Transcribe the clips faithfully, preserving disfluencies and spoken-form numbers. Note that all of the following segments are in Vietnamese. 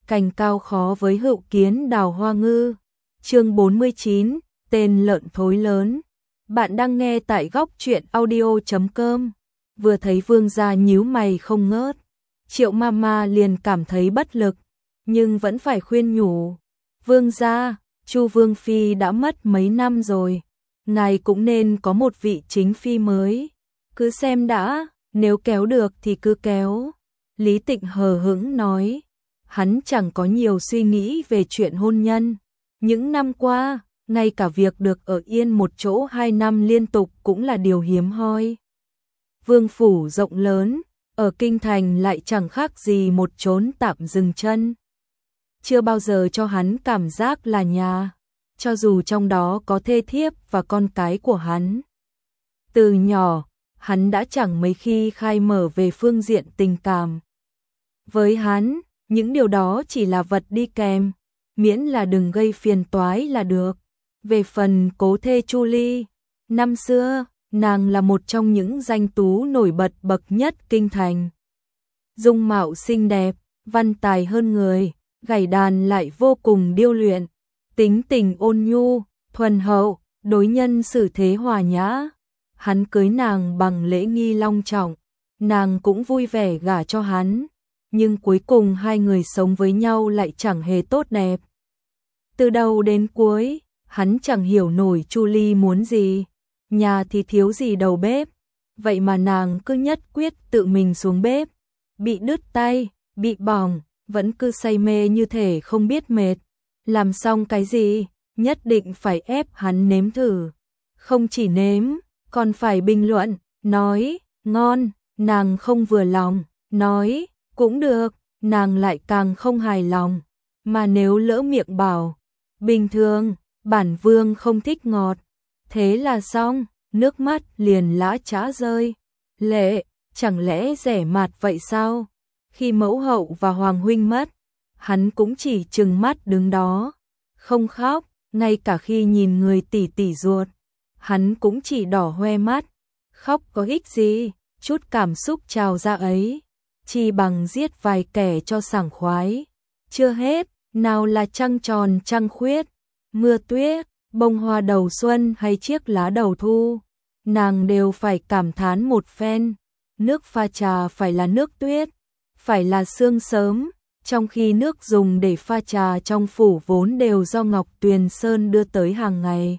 cành cao khó với hữu kiến đào hoa ngư. Chương bốn mươi chín, tên lợn thối lớn. Bạn đang nghe tại góc truyện audio chấm com. Vừa thấy Vương gia nhíu mày không ngớt, Triệu Mama liền cảm thấy bất lực, nhưng vẫn phải khuyên nhủ. Vương gia, Chu Vương Phi đã mất mấy năm rồi, ngài cũng nên có một vị chính phi mới. Cứ xem đã, nếu kéo được thì cứ kéo. Lý Tịnh hờ hững nói. Hắn chẳng có nhiều suy nghĩ về chuyện hôn nhân. Những năm qua, ngay cả việc được ở yên một chỗ hai năm liên tục cũng là điều hiếm hoi. Vương phủ rộng lớn, ở kinh thành lại chẳng khác gì một chốn tạm dừng chân. Chưa bao giờ cho hắn cảm giác là nhà, cho dù trong đó có thê thiếp và con cái của hắn. Từ nhỏ, hắn đã chẳng mấy khi khai mở về phương diện tình cảm. Với hắn, những điều đó chỉ là vật đi kèm, miễn là đừng gây phiền toái là được. Về phần cố thê Chu Ly, năm xưa, nàng là một trong những danh tú nổi bật bậc nhất kinh thành. Dung mạo xinh đẹp, văn tài hơn người, gảy đàn lại vô cùng điêu luyện, tính tình ôn nhu, thuần hậu, đối nhân xử thế hòa nhã. Hắn cưới nàng bằng lễ nghi long trọng, nàng cũng vui vẻ gả cho hắn, nhưng cuối cùng hai người sống với nhau lại chẳng hề tốt đẹp. Từ đầu đến cuối, hắn chẳng hiểu nổi Chu Ly muốn gì, nhà thì thiếu gì đầu bếp, vậy mà nàng cứ nhất quyết tự mình xuống bếp, bị đứt tay, bị bỏng, vẫn cứ say mê như thể không biết mệt. Làm xong cái gì, nhất định phải ép hắn nếm thử, không chỉ nếm, còn phải bình luận, nói, ngon, nàng không vừa lòng, nói, cũng được, nàng lại càng không hài lòng, mà nếu lỡ miệng bảo, bình thường, bản vương không thích ngọt, thế là xong, nước mắt liền lã chã rơi. Lệ, chẳng lẽ rẻ mạt vậy sao? Khi mẫu hậu và hoàng huynh mất, hắn cũng chỉ trừng mắt đứng đó, không khóc, ngay cả khi nhìn người tỷ tỷ ruột, hắn cũng chỉ đỏ hoe mắt. Khóc có ích gì, chút cảm xúc trào ra ấy, chi bằng giết vài kẻ cho sảng khoái. Chưa hết, nào là trăng tròn trăng khuyết, mưa tuyết, bông hoa đầu xuân hay chiếc lá đầu thu, nàng đều phải cảm thán một phen. Nước pha trà phải là nước tuyết, phải là sương sớm, trong khi nước dùng để pha trà trong phủ vốn đều do Ngọc Tuyền Sơn đưa tới hàng ngày.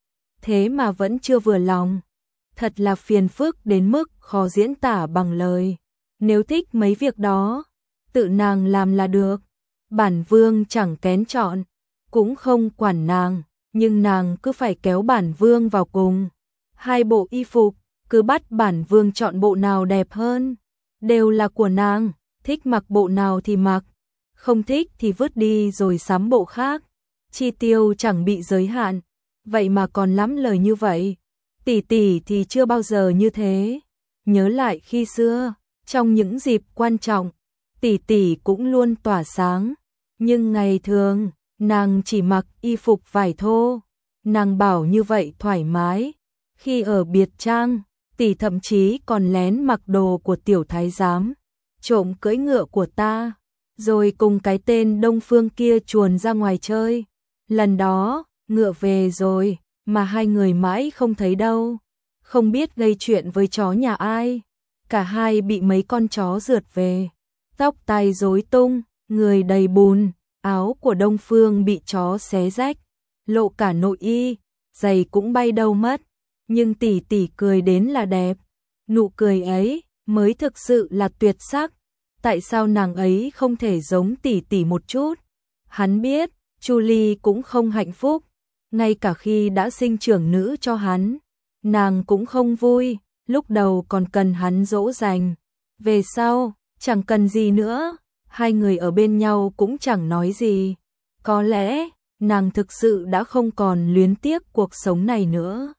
Thế mà vẫn chưa vừa lòng, thật là phiền phức đến mức khó diễn tả bằng lời. Nếu thích mấy việc đó, tự nàng làm là được, bản vương chẳng kén chọn, cũng không quản nàng, nhưng nàng cứ phải kéo bản vương vào cùng. Hai bộ y phục, cứ bắt bản vương chọn bộ nào đẹp hơn, đều là của nàng, thích mặc bộ nào thì mặc, không thích thì vứt đi rồi sắm bộ khác. Chi tiêu chẳng bị giới hạn, vậy mà còn lắm lời như vậy. Tỷ tỷ thì chưa bao giờ như thế. Nhớ lại khi xưa, trong những dịp quan trọng, tỷ tỷ cũng luôn tỏa sáng, nhưng ngày thường, nàng chỉ mặc y phục vải thô. Nàng bảo như vậy thoải mái. Khi ở biệt trang, tỷ thậm chí còn lén mặc đồ của tiểu thái giám, trộm cưỡi ngựa của ta, rồi cùng cái tên Đông Phương kia chuồn ra ngoài chơi. Lần đó, ngựa về rồi, mà hai người mãi không thấy đâu, không biết gây chuyện với chó nhà ai. Cả hai bị mấy con chó rượt về, tóc tai rối tung, người đầy bùn, áo của Đông Phương bị chó xé rách, lộ cả nội y, giày cũng bay đâu mất. Nhưng tỷ tỷ cười đến là đẹp, nụ cười ấy mới thực sự là tuyệt sắc. Tại sao nàng ấy không thể giống tỷ tỷ một chút? Hắn biết, Chu Ly cũng không hạnh phúc, ngay cả khi đã sinh trưởng nữ cho hắn, nàng cũng không vui, lúc đầu còn cần hắn dỗ dành, về sau, chẳng cần gì nữa, hai người ở bên nhau cũng chẳng nói gì. Có lẽ, nàng thực sự đã không còn luyến tiếc cuộc sống này nữa.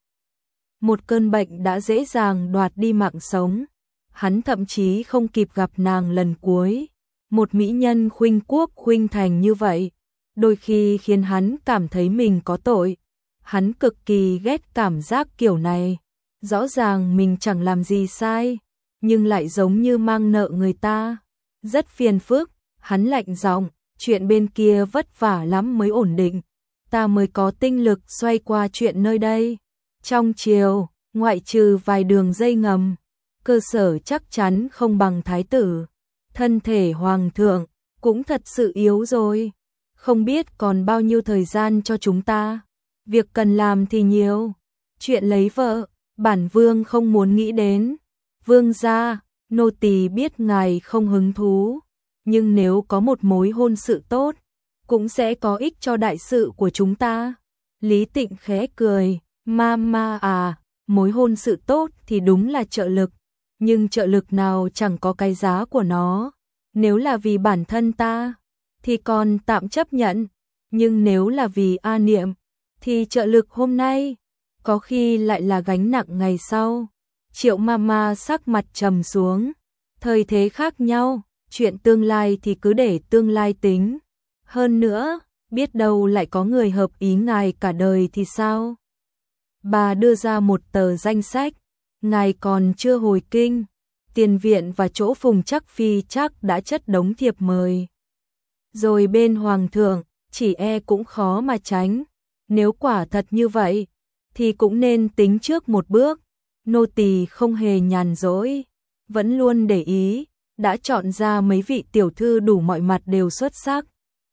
Một cơn bệnh đã dễ dàng đoạt đi mạng sống, hắn thậm chí không kịp gặp nàng lần cuối. Một mỹ nhân khuynh quốc khuynh thành như vậy, đôi khi khiến hắn cảm thấy mình có tội. Hắn cực kỳ ghét cảm giác kiểu này, rõ ràng mình chẳng làm gì sai, nhưng lại giống như mang nợ người ta. Rất phiền phức, hắn lạnh giọng, chuyện bên kia vất vả lắm mới ổn định, ta mới có tinh lực xoay qua chuyện nơi đây. Trong triều, ngoại trừ vài đường dây ngầm, cơ sở chắc chắn không bằng thái tử. Thân thể hoàng thượng cũng thật sự yếu rồi, không biết còn bao nhiêu thời gian cho chúng ta. Việc cần làm thì nhiều, chuyện lấy vợ, bản vương không muốn nghĩ đến. Vương gia, nô tỳ biết ngài không hứng thú, nhưng nếu có một mối hôn sự tốt, cũng sẽ có ích cho đại sự của chúng ta. Lý Tịnh khẽ cười, mama à, mối hôn sự tốt thì đúng là trợ lực, nhưng trợ lực nào chẳng có cái giá của nó. Nếu là vì bản thân ta, thì còn tạm chấp nhận, nhưng nếu là vì A Niệm, thì trợ lực hôm nay, có khi lại là gánh nặng ngày sau. Triệu mama sắc mặt trầm xuống, thời thế khác nhau, chuyện tương lai thì cứ để tương lai tính. Hơn nữa, biết đâu lại có người hợp ý ngài cả đời thì sao? Bà đưa ra một tờ danh sách, ngài còn chưa hồi kinh, tiền viện và chỗ Phùng Trắc Phi chắc đã chất đống thiệp mời. Rồi bên hoàng thượng, chỉ e cũng khó mà tránh, nếu quả thật như vậy, thì cũng nên tính trước một bước. Nô tỳ không hề nhàn rỗi, vẫn luôn để ý, đã chọn ra mấy vị tiểu thư đủ mọi mặt đều xuất sắc,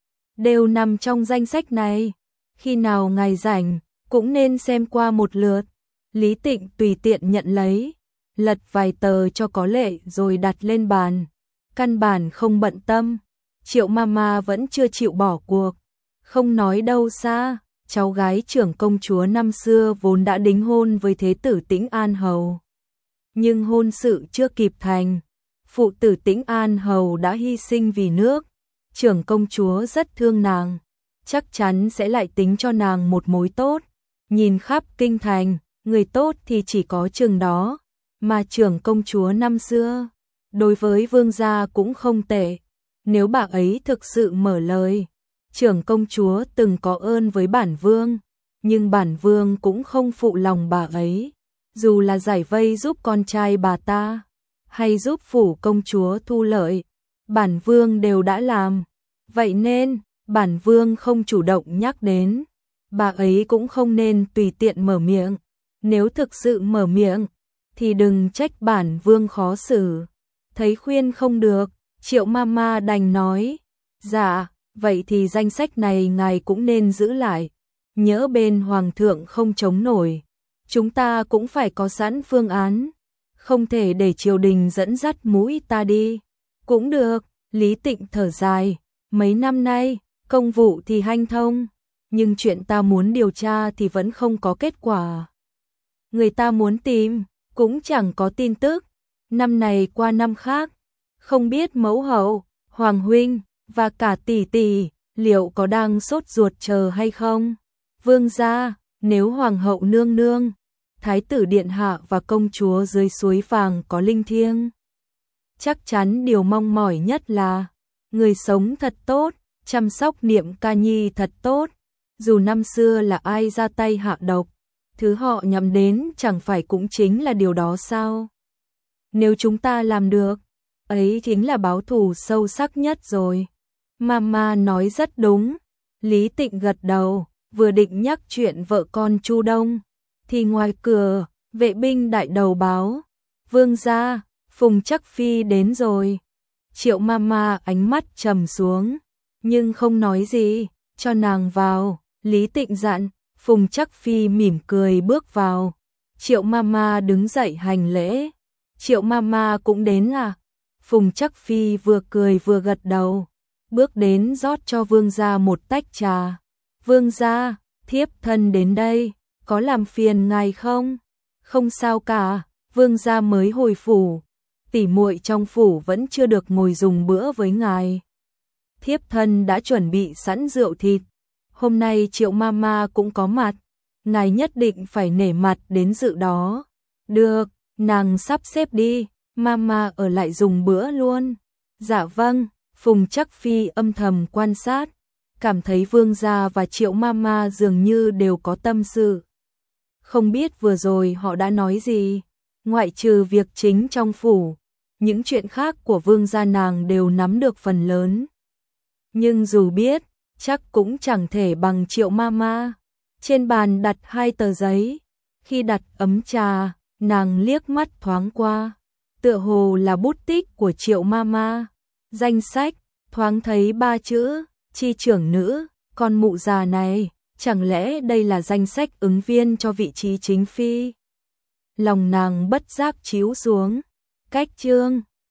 đều nằm trong danh sách này. Khi nào ngài rảnh, cũng nên xem qua một lượt. Lý Tịnh tùy tiện nhận lấy, lật vài tờ cho có lệ rồi đặt lên bàn. Căn bản không bận tâm, Triệu mama vẫn chưa chịu bỏ cuộc. Không nói đâu xa, cháu gái trưởng công chúa năm xưa vốn đã đính hôn với thế tử Tĩnh An Hầu. Nhưng hôn sự chưa kịp thành, phụ tử Tĩnh An Hầu đã hy sinh vì nước. Trưởng công chúa rất thương nàng, chắc chắn sẽ lại tính cho nàng một mối tốt. Nhìn khắp kinh thành, người tốt thì chỉ có chừng đó, mà trưởng công chúa năm xưa, đối với vương gia cũng không tệ. Nếu bà ấy thực sự mở lời, trưởng công chúa từng có ơn với bản vương, nhưng bản vương cũng không phụ lòng bà ấy. Dù là giải vây giúp con trai bà ta, hay giúp phủ công chúa thu lợi, bản vương đều đã làm. Vậy nên, bản vương không chủ động nhắc đến, bà ấy cũng không nên tùy tiện mở miệng. Nếu thực sự mở miệng, thì đừng trách bản vương khó xử. Thấy khuyên không được, Triệu mama đành nói, dạ, vậy thì danh sách này ngài cũng nên giữ lại. Nhỡ bên hoàng thượng không chống nổi, chúng ta cũng phải có sẵn phương án, không thể để triều đình dẫn dắt mũi ta đi. Cũng được, Lý Tịnh thở dài, mấy năm nay, công vụ thì hanh thông, nhưng chuyện ta muốn điều tra thì vẫn không có kết quả. Người ta muốn tìm, cũng chẳng có tin tức. Năm này qua năm khác, không biết mẫu hậu, hoàng huynh và cả tỷ tỷ liệu có đang sốt ruột chờ hay không? Vương gia, nếu hoàng hậu nương nương, thái tử điện hạ và công chúa dưới suối vàng có linh thiêng, chắc chắn điều mong mỏi nhất là người sống thật tốt, chăm sóc Niệm Ca Nhi thật tốt. Dù năm xưa là ai ra tay hạ độc, thứ họ nhắm đến chẳng phải cũng chính là điều đó sao? Nếu chúng ta làm được, ấy chính là báo thù sâu sắc nhất rồi. Mama nói rất đúng. Lý Tịnh gật đầu, vừa định nhắc chuyện vợ con Chu Đông, thì ngoài cửa, vệ binh đại đầu báo, vương gia, Phùng Trắc Phi đến rồi. Triệu mama ánh mắt trầm xuống, nhưng không nói gì, cho nàng vào. Lý Tịnh dặn, Phùng Trắc Phi mỉm cười bước vào. Triệu mama đứng dậy hành lễ. Triệu mama cũng đến à? Phùng Trắc Phi vừa cười vừa gật đầu, bước đến rót cho vương gia một tách trà. Vương gia, thiếp thân đến đây, có làm phiền ngài không? Không sao cả, vương gia mới hồi phủ, tỉ muội trong phủ vẫn chưa được ngồi dùng bữa với ngài. Thiếp thân đã chuẩn bị sẵn rượu thịt, hôm nay Triệu mama cũng có mặt, ngài nhất định phải nể mặt đến dự đó. Được, nàng sắp xếp đi, mama ở lại dùng bữa luôn. Dạ vâng. Phùng Trắc Phi âm thầm quan sát, cảm thấy vương gia và Triệu mama dường như đều có tâm sự. Không biết vừa rồi họ đã nói gì, ngoại trừ việc chính trong phủ, những chuyện khác của vương gia nàng đều nắm được phần lớn. nhưng dù biết, chắc cũng chẳng thể bằng Triệu Mama. Trên bàn đặt hai tờ giấy, khi đặt ấm trà, nàng liếc mắt thoáng qua, tựa hồ là bút tích của Triệu Mama. Danh sách, thoáng thấy ba chữ, chi trưởng nữ, con mụ già này, chẳng lẽ đây là danh sách ứng viên cho vị trí chính phi? Lòng nàng bất giác chíu xuống, cách chương